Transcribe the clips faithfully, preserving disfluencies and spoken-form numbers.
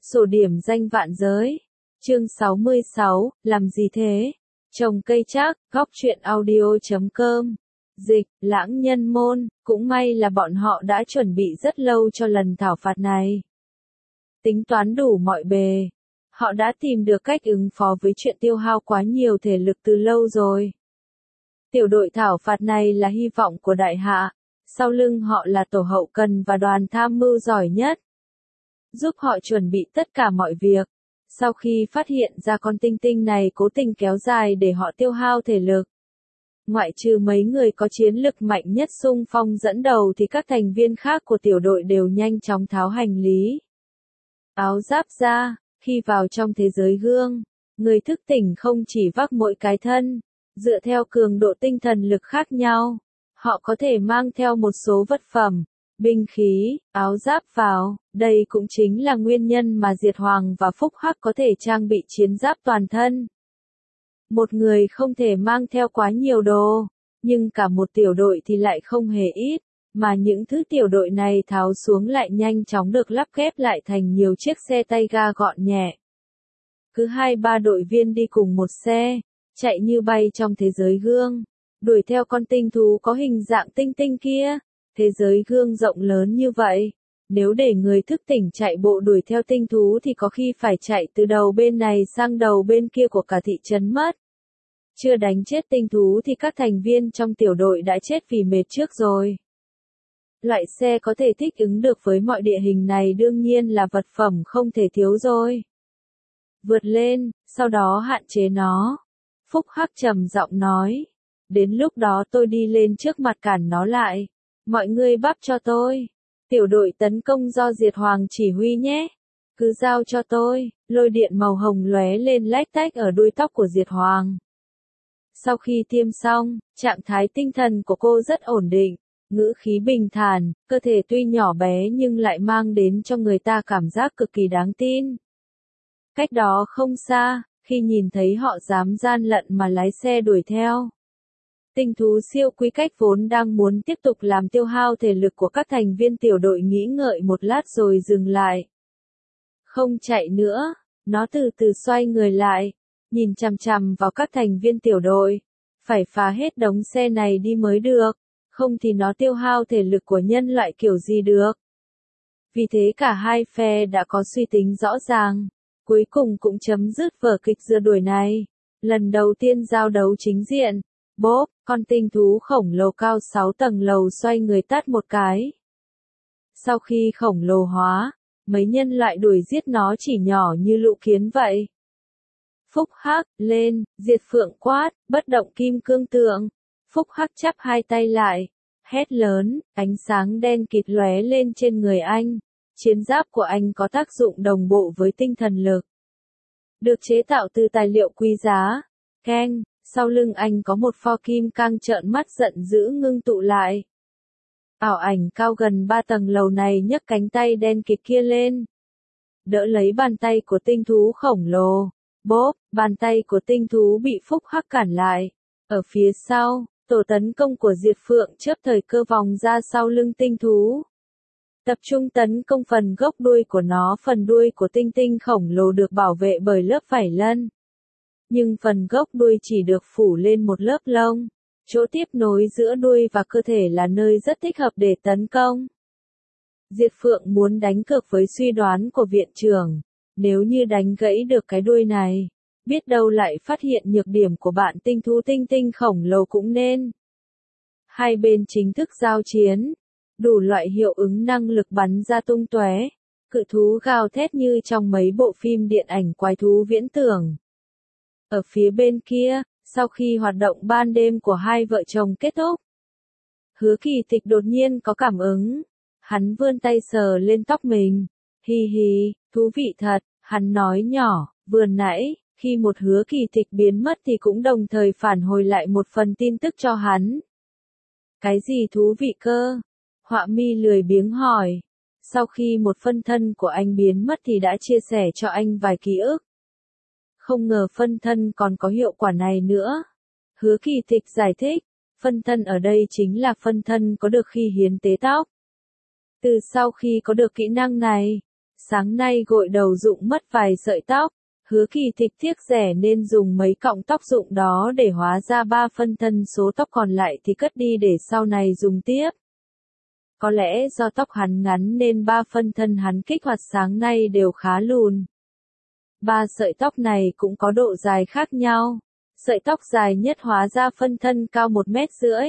Sổ điểm danh vạn giới. Chương sáu mươi sáu, làm gì thế? Trồng cây trác, góc truyện audio chấm com. Dịch, Lãng Nhân Môn, cũng may là bọn họ đã chuẩn bị rất lâu cho lần thảo phạt này. Tính toán đủ mọi bề. Họ đã tìm được cách ứng phó với chuyện tiêu hao quá nhiều thể lực từ lâu rồi. Tiểu đội thảo phạt này là hy vọng của đại hạ, sau lưng họ là tổ hậu cần và đoàn tham mưu giỏi nhất. Giúp họ chuẩn bị tất cả mọi việc. Sau khi phát hiện ra con tinh tinh này cố tình kéo dài để họ tiêu hao thể lực. Ngoại trừ mấy người có chiến lực mạnh nhất xung phong dẫn đầu thì các thành viên khác của tiểu đội đều nhanh chóng tháo hành lý. Áo giáp ra, khi vào trong thế giới gương, người thức tỉnh không chỉ vác mỗi cái thân, dựa theo cường độ tinh thần lực khác nhau, họ có thể mang theo một số vật phẩm, binh khí, áo giáp vào, đây cũng chính là nguyên nhân mà Diệt Hoàng và Phúc Hắc có thể trang bị chiến giáp toàn thân. Một người không thể mang theo quá nhiều đồ, nhưng cả một tiểu đội thì lại không hề ít, mà những thứ tiểu đội này tháo xuống lại nhanh chóng được lắp ghép lại thành nhiều chiếc xe tay ga gọn nhẹ. Cứ hai ba đội viên đi cùng một xe, chạy như bay trong thế giới gương, đuổi theo con tinh thú có hình dạng tinh tinh kia. Thế giới gương rộng lớn như vậy, nếu để người thức tỉnh chạy bộ đuổi theo tinh thú thì có khi phải chạy từ đầu bên này sang đầu bên kia của cả thị trấn mất. Chưa đánh chết tinh thú thì các thành viên trong tiểu đội đã chết vì mệt trước rồi. Loại xe có thể thích ứng được với mọi địa hình này đương nhiên là vật phẩm không thể thiếu rồi. Vượt lên, sau đó hạn chế nó. Phúc Hắc trầm giọng nói. Đến lúc đó tôi đi lên trước mặt cản nó lại. Mọi người bắp cho tôi. Tiểu đội tấn công do Diệt Hoàng chỉ huy nhé. Cứ giao cho tôi. Lôi điện màu hồng lóe lên lách tách ở đuôi tóc của Diệt Hoàng. Sau khi tiêm xong, trạng thái tinh thần của cô rất ổn định, ngữ khí bình thản, cơ thể tuy nhỏ bé nhưng lại mang đến cho người ta cảm giác cực kỳ đáng tin. Cách đó không xa, khi nhìn thấy họ dám gian lận mà lái xe đuổi theo. Tinh thú siêu quý cách vốn đang muốn tiếp tục làm tiêu hao thể lực của các thành viên tiểu đội nghĩ ngợi một lát rồi dừng lại. Không chạy nữa, nó từ từ xoay người lại, nhìn chằm chằm vào các thành viên tiểu đội. Phải phá hết đống xe này đi mới được, không thì nó tiêu hao thể lực của nhân loại kiểu gì được. Vì thế cả hai phe đã có suy tính rõ ràng, cuối cùng cũng chấm dứt vở kịch rượt đuổi này. Lần đầu tiên giao đấu chính diện. Bốp, con tinh thú khổng lồ cao sáu tầng lầu xoay người tát một cái. Sau khi khổng lồ hóa, mấy nhân loại đuổi giết nó chỉ nhỏ như lũ kiến vậy. Phúc Hắc, lên, Diệt Phượng quát, bất động kim cương tượng. Phúc Hắc chắp hai tay lại, hét lớn, ánh sáng đen kịt lóe lên trên người anh. Chiến giáp của anh có tác dụng đồng bộ với tinh thần lực. Được chế tạo từ tài liệu quý giá. Keng. Sau lưng anh có một pho kim cang trợn mắt giận dữ ngưng tụ lại. Ảo ảnh cao gần ba tầng lầu này nhấc cánh tay đen kịt kia lên. Đỡ lấy bàn tay của tinh thú khổng lồ. Bốp, bàn tay của tinh thú bị Phúc Hắc cản lại. Ở phía sau, tổ tấn công của Diệt Phượng chớp thời cơ vòng ra sau lưng tinh thú. Tập trung tấn công phần gốc đuôi của nó. Phần đuôi của tinh tinh khổng lồ được bảo vệ bởi lớp vảy lân. Nhưng phần gốc đuôi chỉ được phủ lên một lớp lông. Chỗ tiếp nối giữa đuôi và cơ thể là nơi rất thích hợp để tấn công. Diệt Phượng muốn đánh cược với suy đoán của viện trưởng. Nếu như đánh gãy được cái đuôi này, biết đâu lại phát hiện nhược điểm của bạn tinh thú tinh tinh khổng lồ cũng nên. Hai bên chính thức giao chiến. Đủ loại hiệu ứng năng lực bắn ra tung tóe. Cự thú gào thét như trong mấy bộ phim điện ảnh quái thú viễn tưởng. Ở phía bên kia, sau khi hoạt động ban đêm của hai vợ chồng kết thúc, Hứa Kỳ Tịch đột nhiên có cảm ứng. Hắn vươn tay sờ lên tóc mình. Hi hi, thú vị thật, hắn nói nhỏ, vừa nãy, khi một Hứa Kỳ Tịch biến mất thì cũng đồng thời phản hồi lại một phần tin tức cho hắn. Cái gì thú vị cơ? Họa Mi lười biếng hỏi. Sau khi một phân thân của anh biến mất thì đã chia sẻ cho anh vài ký ức. Không ngờ phân thân còn có hiệu quả này nữa. Hứa Kỳ Tịch giải thích, phân thân ở đây chính là phân thân có được khi hiến tế tóc. Từ sau khi có được kỹ năng này, Sáng nay gội đầu rụng mất vài sợi tóc, Hứa Kỳ Tịch tiếc rẻ nên dùng mấy cọng tóc rụng đó để hóa ra ba phân thân số tóc còn lại thì cất đi để sau này dùng tiếp. Có lẽ do tóc hắn ngắn nên ba phân thân hắn kích hoạt sáng nay đều khá lùn. Ba sợi tóc này cũng có độ dài khác nhau. Sợi tóc dài nhất hóa ra phân thân cao một mét rưỡi.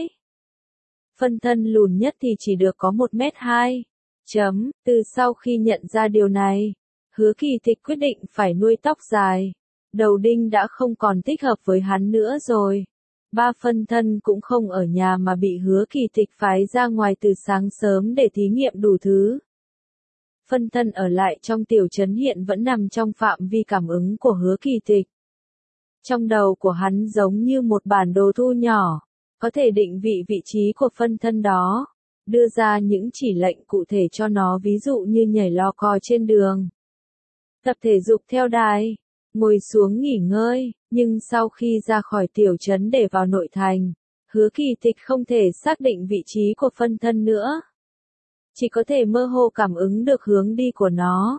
Phân thân lùn nhất thì chỉ được có một mét hai. Chấm, từ sau khi nhận ra điều này, Hứa Kỳ Tịch quyết định phải nuôi tóc dài. Đầu đinh đã không còn thích hợp với hắn nữa rồi. Ba phân thân cũng không ở nhà mà bị Hứa Kỳ Tịch phái ra ngoài từ sáng sớm để thí nghiệm đủ thứ. Phân thân ở lại trong tiểu trấn hiện vẫn nằm trong phạm vi cảm ứng của Hứa Kỳ Tịch. Trong đầu của hắn giống như một bản đồ thu nhỏ, có thể định vị vị trí của phân thân đó, đưa ra những chỉ lệnh cụ thể cho nó, ví dụ như nhảy lò cò trên đường, tập thể dục theo đài, ngồi xuống nghỉ ngơi. Nhưng sau khi ra khỏi tiểu trấn để vào nội thành, Hứa Kỳ Tịch không thể xác định vị trí của phân thân nữa. Chỉ có thể mơ hồ cảm ứng được hướng đi của nó.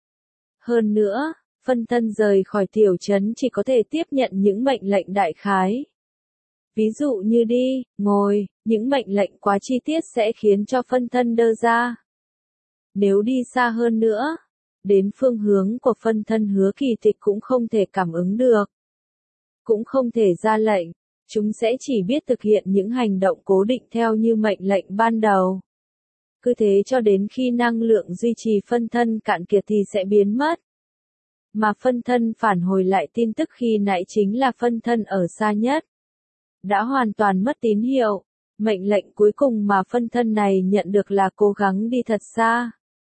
Hơn nữa, phân thân rời khỏi tiểu trấn chỉ có thể tiếp nhận những mệnh lệnh đại khái. Ví dụ như đi, ngồi, những mệnh lệnh quá chi tiết sẽ khiến cho phân thân đơ ra. Nếu đi xa hơn nữa, đến phương hướng của phân thân Hứa Kỳ Tịch cũng không thể cảm ứng được. Cũng không thể ra lệnh, chúng sẽ chỉ biết thực hiện những hành động cố định theo như mệnh lệnh ban đầu. Cứ thế cho đến khi năng lượng duy trì phân thân cạn kiệt thì sẽ biến mất. Mà phân thân phản hồi lại tin tức khi nãy chính là phân thân ở xa nhất. Đã hoàn toàn mất tín hiệu, mệnh lệnh cuối cùng mà phân thân này nhận được là cố gắng đi thật xa.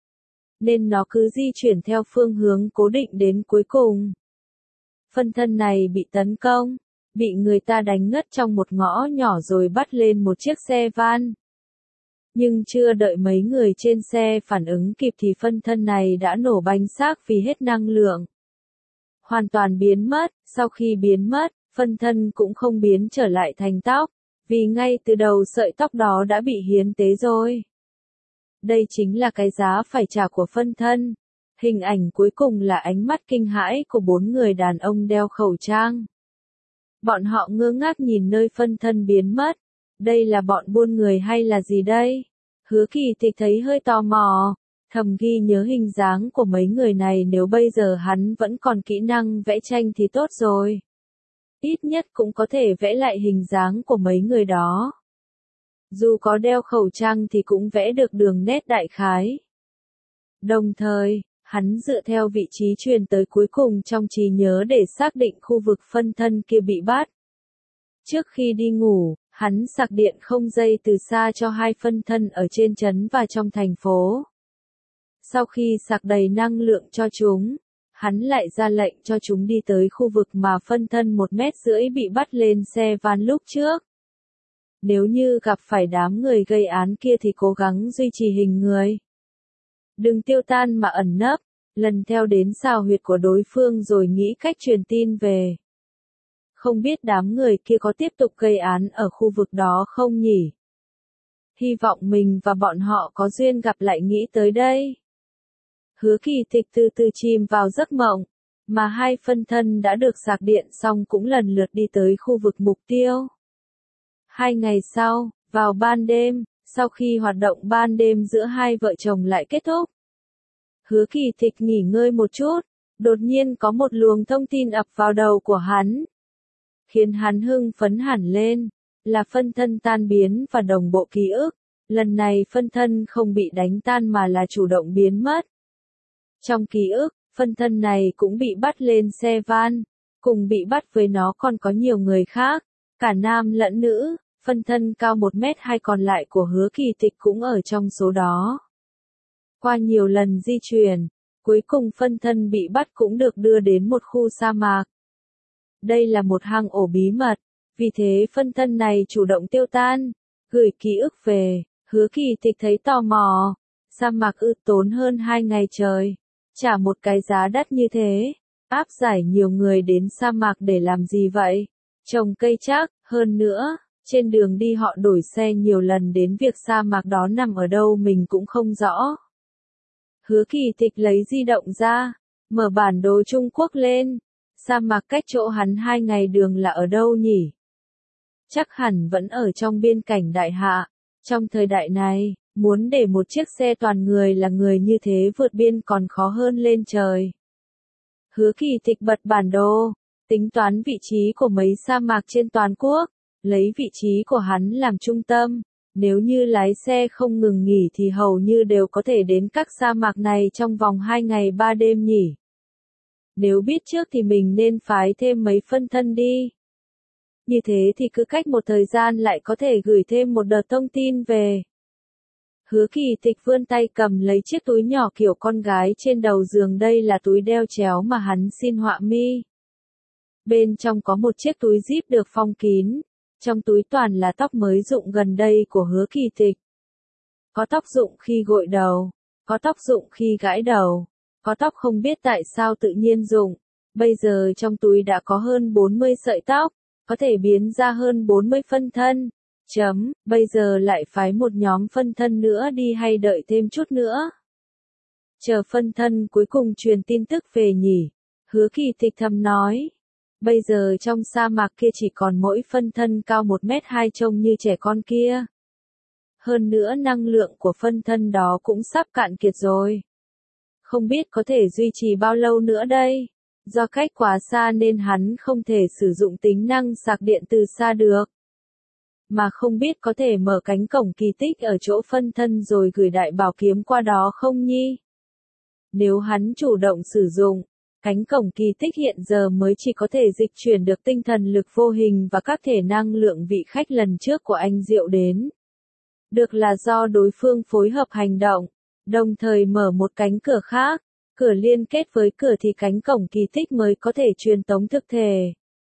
Nên nó cứ di chuyển theo phương hướng cố định đến cuối cùng. Phân thân này bị tấn công, bị người ta đánh ngất trong một ngõ nhỏ rồi bắt lên một chiếc xe van. Nhưng chưa đợi mấy người trên xe phản ứng kịp thì phân thân này đã nổ bánh xác vì hết năng lượng. Hoàn toàn biến mất, sau khi biến mất, phân thân cũng không biến trở lại thành tóc, vì ngay từ đầu sợi tóc đó đã bị hiến tế rồi. Đây chính là cái giá phải trả của phân thân. Hình ảnh cuối cùng là ánh mắt kinh hãi của bốn người đàn ông đeo khẩu trang. Bọn họ ngơ ngác nhìn nơi phân thân biến mất. Đây là bọn buôn người hay là gì đây? Hứa Kỳ Tịch thấy hơi tò mò, thầm ghi nhớ hình dáng của mấy người này, nếu bây giờ hắn vẫn còn kỹ năng vẽ tranh thì tốt rồi. Ít nhất cũng có thể vẽ lại hình dáng của mấy người đó. Dù có đeo khẩu trang thì cũng vẽ được đường nét đại khái. Đồng thời, hắn dựa theo vị trí truyền tới cuối cùng trong trí nhớ để xác định khu vực phân thân kia bị bắt. Trước khi đi ngủ, hắn sạc điện không dây từ xa cho hai phân thân ở trên trấn và trong thành phố. Sau khi sạc đầy năng lượng cho chúng, hắn lại ra lệnh cho chúng đi tới khu vực mà phân thân một mét rưỡi bị bắt lên xe van lúc trước. Nếu như gặp phải đám người gây án kia thì cố gắng duy trì hình người. Đừng tiêu tan mà ẩn nấp, lần theo đến xào huyệt của đối phương rồi nghĩ cách truyền tin về. Không biết đám người kia có tiếp tục gây án ở khu vực đó không nhỉ? Hy vọng mình và bọn họ có duyên gặp lại, nghĩ tới đây. Hứa Kỳ Tịch từ từ chìm vào giấc mộng, mà hai phân thân đã được sạc điện xong cũng lần lượt đi tới khu vực mục tiêu. Hai ngày sau, vào ban đêm, sau khi hoạt động ban đêm giữa hai vợ chồng lại kết thúc, Hứa Kỳ Tịch nghỉ ngơi một chút, đột nhiên có một luồng thông tin ập vào đầu của hắn, khiến hắn hưng phấn hẳn lên, là phân thân tan biến và đồng bộ ký ức. Lần này phân thân không bị đánh tan mà là chủ động biến mất. Trong ký ức, phân thân này cũng bị bắt lên xe van, cùng bị bắt với nó còn có nhiều người khác, cả nam lẫn nữ. Phân thân cao một mét hai còn lại của Hứa Kỳ Tịch cũng ở trong số đó. Qua nhiều lần di chuyển, cuối cùng phân thân bị bắt cũng được đưa đến một khu sa mạc. Đây là một hang ổ bí mật, vì thế phân thân này chủ động tiêu tan, gửi ký ức về. Hứa Kỳ Tịch thấy tò mò, sa mạc ư, tốn hơn hai ngày trời, trả một cái giá đắt như thế, áp giải nhiều người đến sa mạc để làm gì vậy? Trồng cây chắc, hơn nữa. Trên đường đi họ đổi xe nhiều lần đến việc sa mạc đó nằm ở đâu mình cũng không rõ. Hứa Kỳ Tịch lấy di động ra, mở bản đồ Trung Quốc lên. Sa mạc cách chỗ hắn hai ngày đường là ở đâu nhỉ? Chắc hẳn vẫn ở trong biên cảnh Đại Hạ. Trong thời đại này, muốn để một chiếc xe toàn người là người như thế vượt biên còn khó hơn lên trời. Hứa Kỳ Tịch bật bản đồ, tính toán vị trí của mấy sa mạc trên toàn quốc, lấy vị trí của hắn làm trung tâm. Nếu như lái xe không ngừng nghỉ thì hầu như đều có thể đến các sa mạc này trong vòng hai ngày ba đêm nhỉ. Nếu biết trước thì mình nên phái thêm mấy phân thân đi. Như thế thì cứ cách một thời gian lại có thể gửi thêm một đợt thông tin về. Hứa Kỳ Tịch vươn tay cầm lấy chiếc túi nhỏ kiểu con gái trên đầu giường, đây là túi đeo chéo mà hắn xin họa mi. Bên trong có một chiếc túi zip được phong kín. Trong túi toàn là tóc mới rụng gần đây của Hứa Kỳ Tịch. Có tóc rụng khi gội đầu, có tóc rụng khi gãi đầu, có tóc không biết tại sao tự nhiên rụng. Bây giờ trong túi đã có hơn bốn mươi sợi tóc, có thể biến ra hơn bốn mươi phân thân. Chấm, bây giờ lại phái một nhóm phân thân nữa đi hay đợi thêm chút nữa? Chờ phân thân cuối cùng truyền tin tức về nhỉ? Hứa Kỳ Tịch thầm nói. Bây giờ trong sa mạc kia chỉ còn mỗi phân thân cao một mét hai trông như trẻ con kia. Hơn nữa năng lượng của phân thân đó cũng sắp cạn kiệt rồi. Không biết có thể duy trì bao lâu nữa đây. Do cách quá xa nên hắn không thể sử dụng tính năng sạc điện từ xa được. Mà không biết có thể mở cánh cổng kỳ tích ở chỗ phân thân rồi gửi đại bảo kiếm qua đó không nhi? Nếu hắn chủ động sử dụng, cánh cổng kỳ tích hiện giờ mới chỉ có thể dịch chuyển được tinh thần lực vô hình và các thể năng lượng vị khách lần trước của anh Diệu đến. Được là do đối phương phối hợp hành động, đồng thời mở một cánh cửa khác, cửa liên kết với cửa thì cánh cổng kỳ tích mới có thể truyền tống thực thể.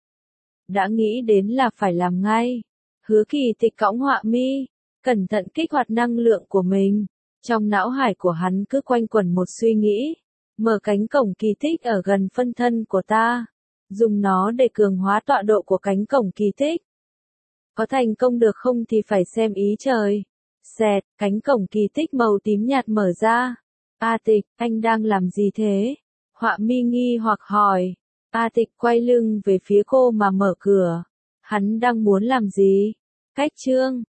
Đã nghĩ đến là phải làm ngay. Hứa Kỳ Tịch cõng họa mi, cẩn thận kích hoạt năng lượng của mình. Trong não hải của hắn cứ quanh quẩn một suy nghĩ. Mở cánh cổng kỳ tích ở gần phân thân của ta. Dùng nó để cường hóa tọa độ của cánh cổng kỳ tích. Có thành công được không thì phải xem ý trời. Xẹt, cánh cổng kỳ tích màu tím nhạt mở ra. A Tịch, anh đang làm gì thế? Họa mi nghi hoặc hỏi. A Tịch quay lưng về phía cô mà mở cửa. Hắn đang muốn làm gì? Cách chương